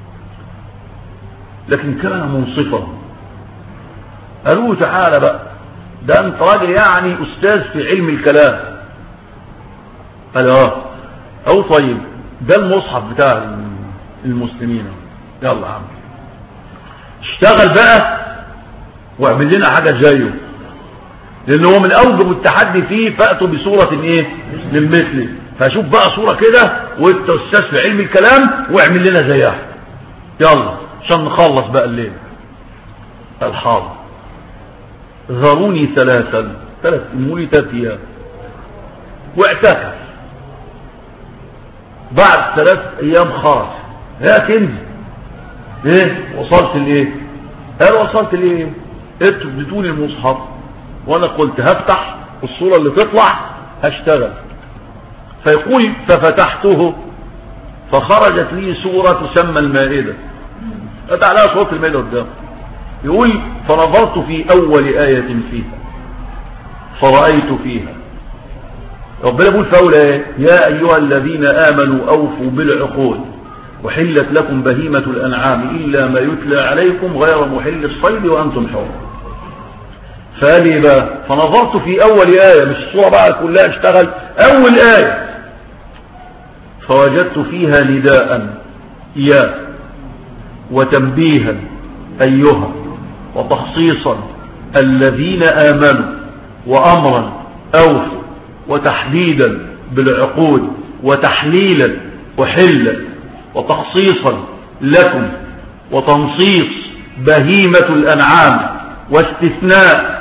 لكن كان منصفا. قالوا تعالى بقى، ده انت راجل يعني استاذ في علم الكلام. قال او طيب ده المصحف بتاع المسلمين، يلا يا عم اشتغل بقى واعمل لنا حاجه زيه، لان هو من اوجب التحدي فيه فاتوا بصوره ايه؟ من مثله. فشوف بقى صوره كده وانت استاذ في علم الكلام واعمل لنا زيها، يلا عشان نخلص بقى الليل. الحاضر ذروني 3 ايام واعتكف. بعد 3 ايام خرج، يا كنزي ايه وصلت لايه؟ قال وصلت لايه؟ انتوا اديتوني المصحف وانا قلت هفتح الصورة اللي تطلع هشتغل. فيقول ففتحته فخرجت لي سورة تسمى المائدة، فتح لها صورة المائدة قدام. يقول فنظرت في أول آية فيها فرأيت فيها، ربنا بيقول في أول آية يا أيها الذين آمنوا أوفوا بالعقود وحلت لكم بهيمة الأنعام إلا ما يتلى عليكم غير محل الصيد وأنتم حر. فقال لي بقى فنظرت في أول آية، مش الصورة بقى كلها، اشتغل أول آية، فوجدت فيها نداء يا وتنبيها أيها وتخصيصا الذين آمنوا وأمرا أوفوا وتحديدا بالعقود وتحليلا وحلا وتخصيصا لكم وتنصيص بهيمة الأنعام واستثناء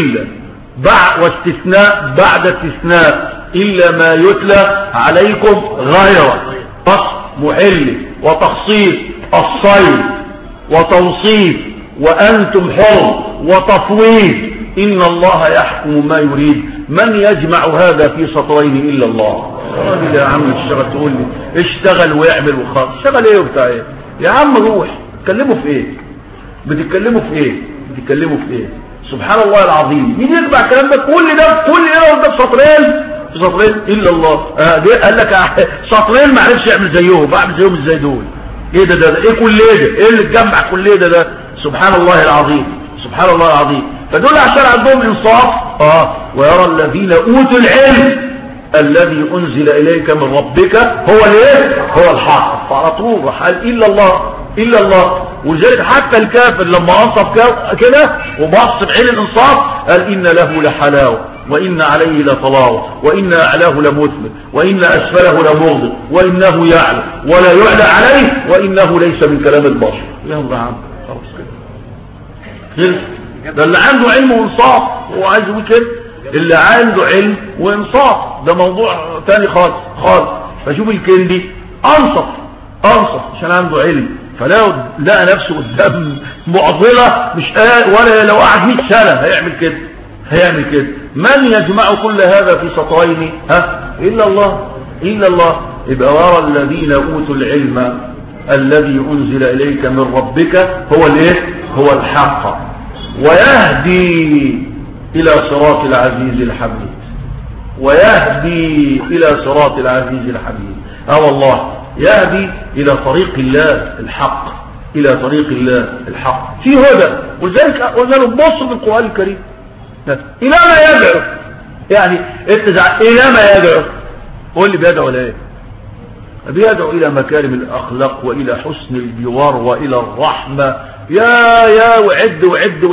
بعد استثناء إلا ما يتلى عليكم غير محل وتخصيص الصيد وتوصيف وأنتم حر وتفويض إن الله يحكم ما يريد. من يجمع هذا في سطرين إلا الله؟ راجل يا عم اشتغل، تقول لي اشتغل ويعمل وخلاص، اشتغل ايه وبتاع ايه يا عم؟ روح تكلموا في ايه؟ بتتكلموا في ايه؟ سبحان الله العظيم، مين يجمع الكلام ده كل ده في سطرين الا الله؟ قال لك سطرين ما عرفش يعمل زيهم، بعمل زيهم ازاي دول؟ ايه ده ايه كل ايه اللي اتجمع كل ده؟ سبحان الله العظيم، سبحان الله العظيم. فدول عشان عندهم انصاف. ويرى الذين اوتوا العلم الذي انزل اليك من ربك هو الايه؟ هو الحق. فعلى طول راح قال الا الله. ولذلك حتى الكافر لما انصف كده وبص بعين الانصاف قال ان له لحلاوه وان عليه لطلاوه وان اعلاه لمثمر وان اسفله لمغضب وانه يعلى ولا يعلى عليه وانه ليس من كلام البشر. يلا يا عم خلاص كده. ده اللي عنده علم وانصاف، هو عايز يقول كده اللي عنده علم وانصاف، ده موضوع تاني خالص. فشوف الكندي انصف عشان عنده علم، فلو لقى نفسه قدام معضله مش ولا لو قعد 100 سنه هيعمل كده. من يجمع كل هذا في سطرين؟ الا الله. يبقى وراء الذين اوتوا العلم الذي انزل اليك من ربك هو الايه؟ هو الحق ويهدي الى صراط العزيز الحميد. والله يهدي الى طريق الله الحق، في هدى. ولذلك قلنا له بص في القرآن الكريم الى ما يدعو، يعني الى ما يدعو. قول لي بيدعو لايه؟ بيدعو الى مكارم الاخلاق والى حسن الجوار والى الرحمه. يا وعد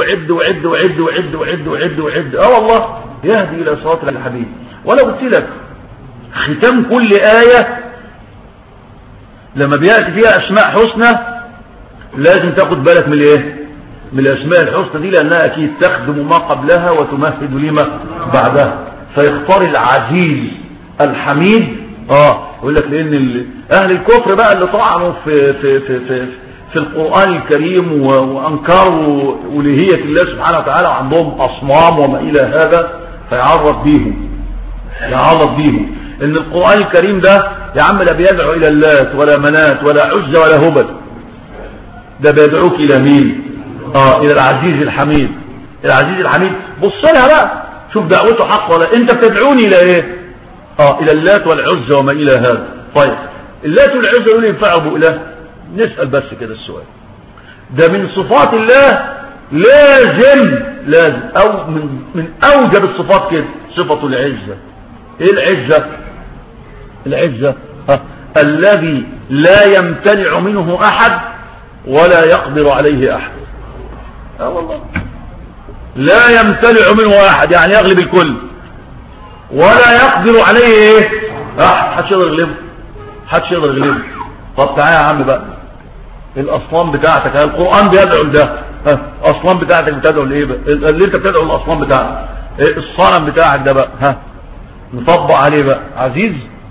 والله يهدي الى صراط الحبيب. وانا قلت لك ختام كل آية لما بيأتي فيها اسماء حسنى لازم تاخد بالك من ايه؟ من الاسماء الحسنى دي، لانها اكيد تخدم ما قبلها وتمهد لما بعدها. فيختار العزيز الحميد. يقول لك لان اهل الكفر بقى اللي طعنوا في القرآن الكريم وانكروا الوهية الله سبحانه وتعالى وعندهم اصنام وما الى هذا، فيعرض بيهم ان القرآن الكريم ده يا عم لا بيدعو الى اللات ولا منات ولا عزة ولا هبل، ده بيدعوك الى مين؟ الى العزيز الحميد. بص لها بقى، شوف دعوته حق ولا انت بتدعوني الى ايه؟ الى اللات والعزة وما الى هذا. طيب اللات والعزة دول ينفعوا بإله؟ نسأل بس كده السؤال ده. من صفات الله لازم او من اوجب الصفات كده صفة العزة. ايه العزة؟ الذي لا يمتنع منه احد ولا يقدر عليه احد. والله لا يمتنع منه احد، يعني يغلب الكل ولا يقدر عليه ايه؟ محدش يقدر يغلبه. طب تعالى يا عم بقى، الاصنام بتاعتك القرآن بيدعو لده، الاصنام بتاعتك بتدعو لايه بقى؟ اللي انت بتدعو الاصنام بتاعتك، الصنم بتاعك ده بقى نطبق عليه بقى عزيز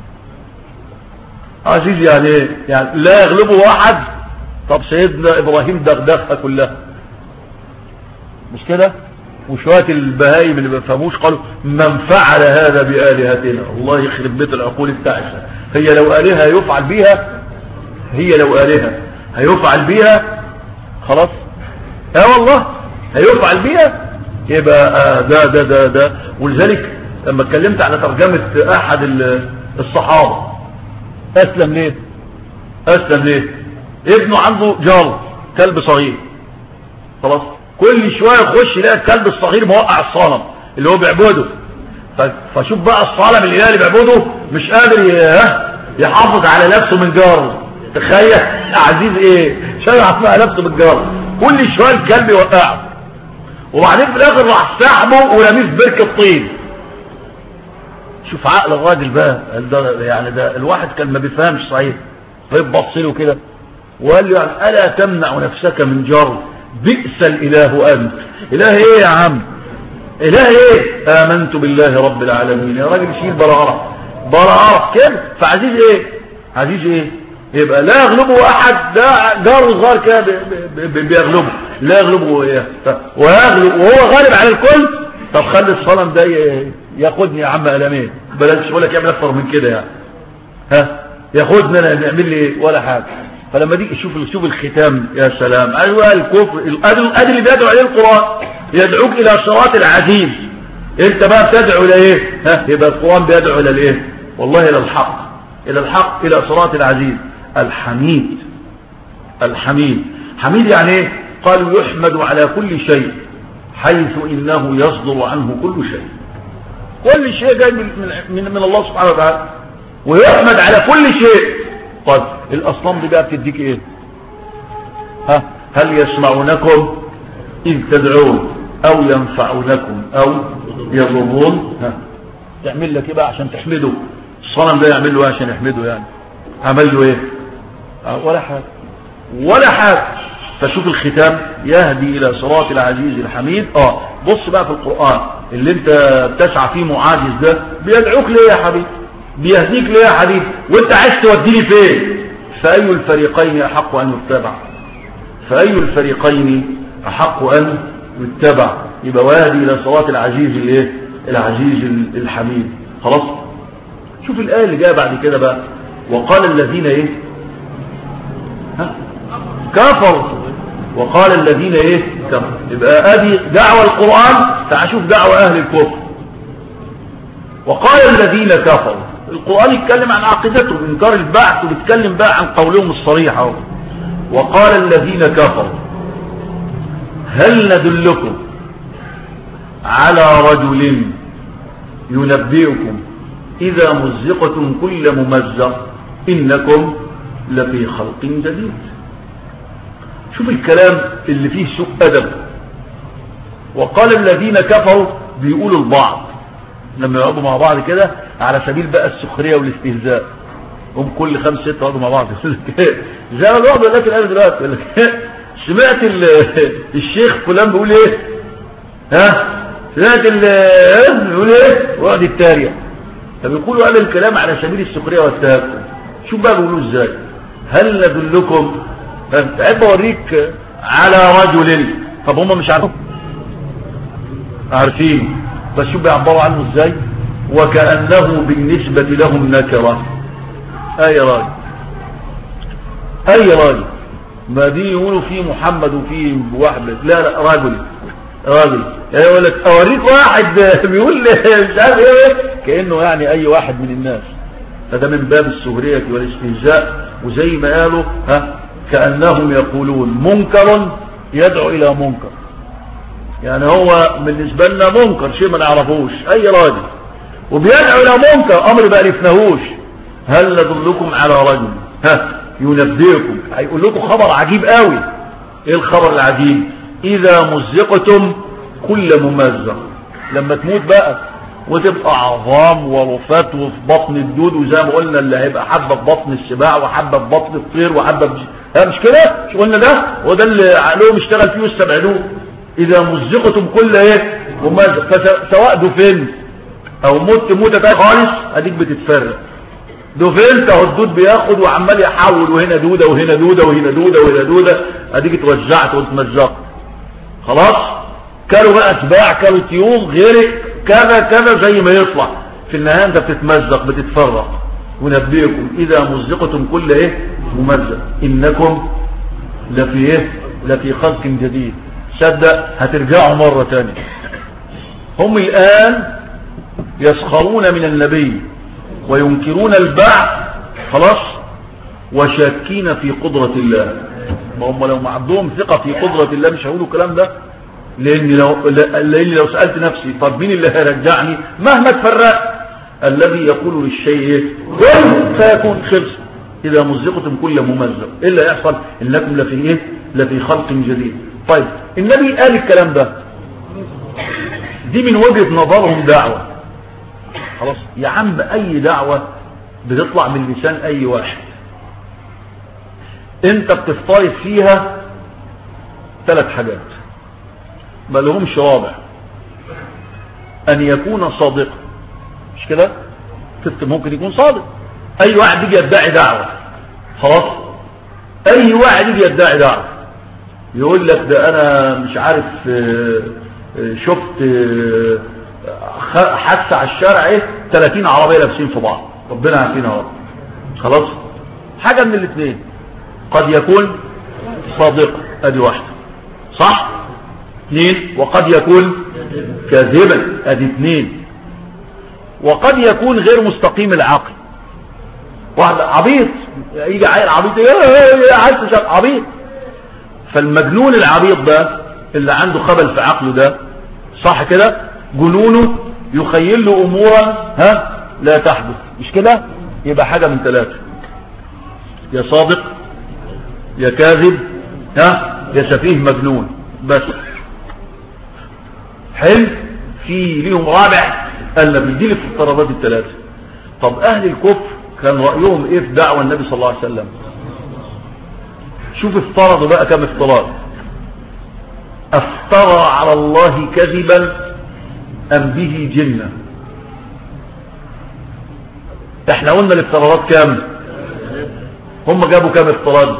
يعني ايه؟ يعني لا يغلبه واحد. طب سيدنا ابراهيم دغدغها كلها مش كده؟ وشوية البهايم اللي ما بيفهموش قالوا من فعل هذا بآلهتنا، الله يخرب بيت العقول بتاعتها. هي لو آلهة يفعل بيها خلاص والله هيفعل بيها. يبقى ده ولذلك لما اتكلمت على ترجمة احد الصحابة، اسلم ليه؟ ابنه عنده جار كلب صغير، خلاص كل شوية يخش يلاقي الكلب الصغير موقع الصنم اللي هو بيعبده. فشوف بقى الصنم اللي بيعبده مش قادر يحافظ على نفسه من جاره. تخيل عزيز ايه شايف بقى نفسه من جاره، كل شوية الكلب يوقعه، وبعدين في الاخر راح سحبه ورميه في بركة طين. شوف عقل الراجل بقى يعني ده الواحد كان ما بيفهمش صحيح، فيبص له كده وقال له يعني الا تمنع نفسك من جار؟ بئس الاله انت. اله ايه يا عم؟ اله ايه؟ امنت بالله رب العالمين. يا راجل شيل براءة كده. فعزيز ايه؟ يبقى لا يغلبه احد، ده جار صغير كده بيغلبه، لا يغلبه ايه ويغلب وهو غالب على الكل. طب خلي الصنم ده ياخدني يا عم قلمين، بلاش ولا يعمل اكتر من كده يعني. ياخدني انا نعمل لي ولا حاجه. فلما دي شوف الختام، يا سلام. ايوه الكفر ادي اللي بيدعو عليه القران، يدعوك الى صراط العزيز. انت بقى بتدعو الى ايه؟ يبقى القران بيدعو الى الايه؟ والله الى الحق، الى صراط العزيز الحميد. حميد يعني ايه؟ قالوا يحمد على كل شيء حيث انه يصدر عنه كل شيء. كل شيء جاي من الله سبحانه وتعالى، ويحمد على كل شيء. طيب الاصنام دي بقى بتديك ايه؟ هل يسمعونكم اذ تدعون او ينفعونكم او يضرون؟ تعمل لك ايه بقى عشان تحمده؟ الصنم ده يعمل له ايه عشان يحمده يعني؟ عمل له ايه؟ ولا حاجه. فشوف الختام، يهدي الى صراط العزيز الحميد. بص بقى في القرآن اللي انت بتسعى فيه معاجز ده بيدعوك ليه يا حبيبي؟ بيهديك ليه يا حبيبي؟ وانت عايز توديني فين؟ فأي الفريقين أحق أن يتبع؟ يبقى ويهدي الى صراط العزيز الايه؟ العزيز الحميد. خلاص. شوف الآية اللي جايه بعد كده بقى، وقال الذين ايه؟ كفروا. وقال الذين ايه؟ كفروا. يبقى ادي دعوة القرآن. تعال شوف دعوة اهل الكفر. وقال الذين كفروا. القرآن يتكلم عن عقيدتهم انكار البعث، وبيتكلم بقى عن قولهم الصريح اهو. وقال الذين كفروا هل ندلكم على رجل ينبئكم إذا مزقتم كل ممزق إنكم لفي خلق جديد. شوف الكلام اللي فيه سوء أدب. وقال الذين كفروا بيقولوا البعض لما يقعدوا مع بعض كده على سبيل بقى السخرية والاستهزاء، هم كل 5-6 يقعدوا مع بعض زي ما بيقعدوا لك الآن دلوقتي سمعت الشيخ فلان بيقول ايه؟ سمعت بيقول ايه؟ وقعد التاريخ. فبيقولوا هذا الكلام على سبيل السخرية والتهكم. شوف بقى بيقولوا ازاي. هل ندلكم، تعب اوريك على رجل. طب هم مش عارفين، بس شوف بيعبروا عنه ازاي. وكأنه بالنسبة لهم نكرة. اي راجل ما دي يقولوا فيه محمد وفيه واحد، لا راجل يقول لك اوريك واحد بيقول مش عارف ايه، كأنه يعني اي واحد من الناس. فده من باب السخرية والاستهزاء. وزي ما قالوا كأنهم يقولون منكر يدعو الى منكر، يعني هو بالنسبة لنا منكر شيء ما نعرفوش، اي راجل وبيدعو الى منكر امر ما عرفناهوش. هل ندلكم على رجل ينبئكم، هيقول لكم خبر عجيب قوي. ايه الخبر العجيب؟ اذا مزقتم كل ممزق، لما تموت بقى وتبقى عظام ورفات وفي بطن الدود، وزي ما قلنا اللي هيبقى حبه في بطن السباع وحبه في بطن الطير وحبه مش كده؟ مش قلنا ده؟ هو ده اللي عقلهم اشتغل فيه واستبعدوه. اذا مزقتم كل ايه ممزق، فسواء دفنت او مت موته تاني خالص اديك بتتفرق. دفنت اهو الدود بياخد وعمال يحول، وهنا دوده وهنا دوده وهنا دوده وهنا دوده، اديك اتوزعت واتمزقت. خلاص. كانوا بقى اتباع، كانوا طيور غيرك كذا زي ما يطلع في النهايه انت بتتمزق بتتفرق. ونبئكم اذا مزقتم كل ايه ممزق انكم لفي خلق جديد. صدق هترجعوا مرة تانية. هم الآن يسخرون من النبي وينكرون البعث خلاص وشاكين في قدرة الله. ما هم لو ما عندهم ثقة في قدرة الله مش هيقولوا الكلام ده. لأن لو سألت نفسي طب مين اللي هيرجعني مهما تفرق، الذي يقول للشيء كن فيكون خلص. إذا مزقتم كل ممزق إلا يحصل إنكم لفي خلق جديد. طيب النبي قال الكلام ده، دي من وجهة نظرهم دعوة خلاص يا عم. أي دعوة بتطلع من لسان أي واحد انت بتفترض فيها 3 حاجات ما لهمش رابع. أن يكون صادقا، مش كده؟ ممكن يكون صادق. أي واحد يجي يدعي دعوة خلاص، أي واحد يجي يدعي دعوة يقول لك ده أنا مش عارف شفت حادثة على الشارع 30 عربية لابسين في بعض، ربنا عارفينها اهو خلاص. حاجة من الاثنين، قد يكون صادق ادي واحدة صح، 2 وقد يكون كاذبا ادي 2، وقد يكون غير مستقيم العقل. واحد عبيط يجي عيل عبيط عبيط. فالمجنون العبيط ده اللي عنده خبل في عقله ده صح كده، جنونه يخيل له امورا لا تحدث، مش كده؟ يبقى حاجة من 3، يا صادق يا كاذب يا سفيه مجنون بس. حلو. في ليهم رابع النبي، دي الافتراضات ال3. طب اهل الكفر كان رأيهم ايه في دعوة النبي صلى الله عليه وسلم؟ شوف افترضوا بقى كم افتراض. افترى على الله كذبا ام به جنة. احنا قلنا الافتراضات كام؟ هم جابوا كام افتراض؟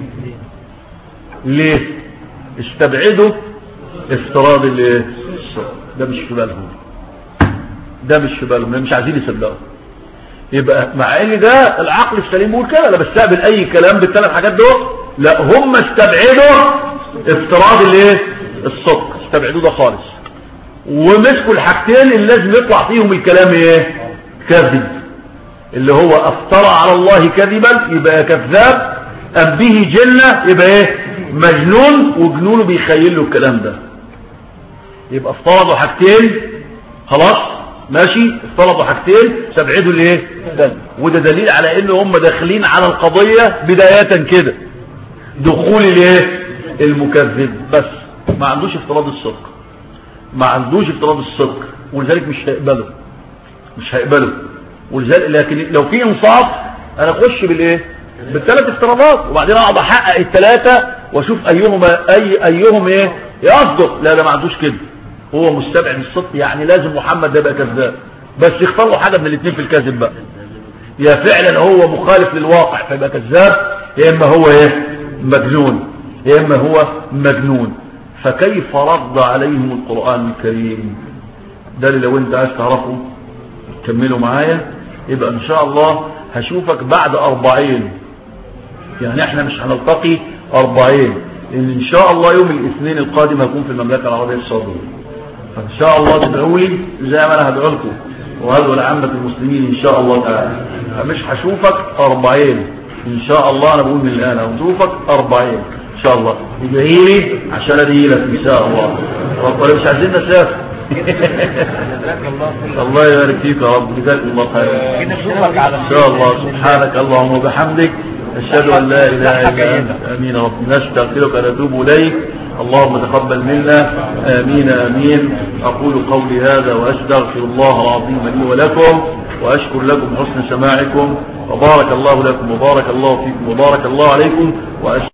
ليه؟ استبعدوا افتراض الايه؟ ده مش في بالهم، ده مش في بالهم، مش عايزين يصدقوا. يبقى مع ان ده العقل السليم بيقول كده، انا بستقبل اي كلام بال3 حاجات دول. لا هم استبعدوا افتراض الايه؟ الصدق، استبعدوا ده خالص، ومسكوا الحاجتين اللي لازم يطلع فيهم الكلام ايه؟ كذب. اللي هو افترى على الله كذبا يبقى كذاب، ام به جنة يبقى ايه؟ مجنون، وجنونه بيخيل له الكلام ده. يبقى افترضوا حاجتين خلاص ماشي، افترضوا حاجتين استبعدوا الايه؟ وده دليل على ان هم داخلين على القضية بداية كده دخول الايه؟ المكذب. بس ما عندوش افتراض الصدق، ما عندوش افتراض الصدق، ولذلك مش هيقبلوا. ولذلك لكن لو في انصاف انا اخش بالايه؟ ب3 افتراضات، وبعدين اقعد احقق ال3 واشوف ايهم ايه يصدق. لا ما عندوش كده، هو مستبعد الصدق. يعني لازم محمد ده يبقى كذاب، بس يختار له حاجه من الاثنين في الكذب بقى. يا فعلا هو مخالف للواقع فيبقى كذاب، يا اما هو ايه؟ مجنون، يا اما هو مجنون. فكيف رد عليهم القرآن الكريم؟ ده اللي لو انت عايز تعرفه كملوا معايا. يبقى ان شاء الله هشوفك بعد 40. يعني احنا مش هنلتقي 40، لان ان شاء الله يوم الاثنين القادم هكون في المملكة العربية السعودية. فان شاء الله تدعوا لي زي ما انا هدعو لكم وهدعو لعامة المسلمين ان شاء الله تعالى. فمش هشوفك 40 ان شاء الله، انا بقول من الان هشوفك 40 ان شاء الله. ادعي لي عشان ادعي لك ان شاء الله. ربنا مش عايزين نسافر. الله يبارك فيك يا رب، جزاك الله خير ان شاء الله. سبحانك اللهم وبحمدك، اشهد ان لا اله الا انت، امين يا رب. نستغفرك ونتوب اليك، اللهم تقبل منا، امين امين. اقول قولي هذا واستغفر الله العظيم لي ولكم، واشكر لكم حسن سماعكم، وبارك الله لكم وبارك الله فيكم وبارك الله عليكم.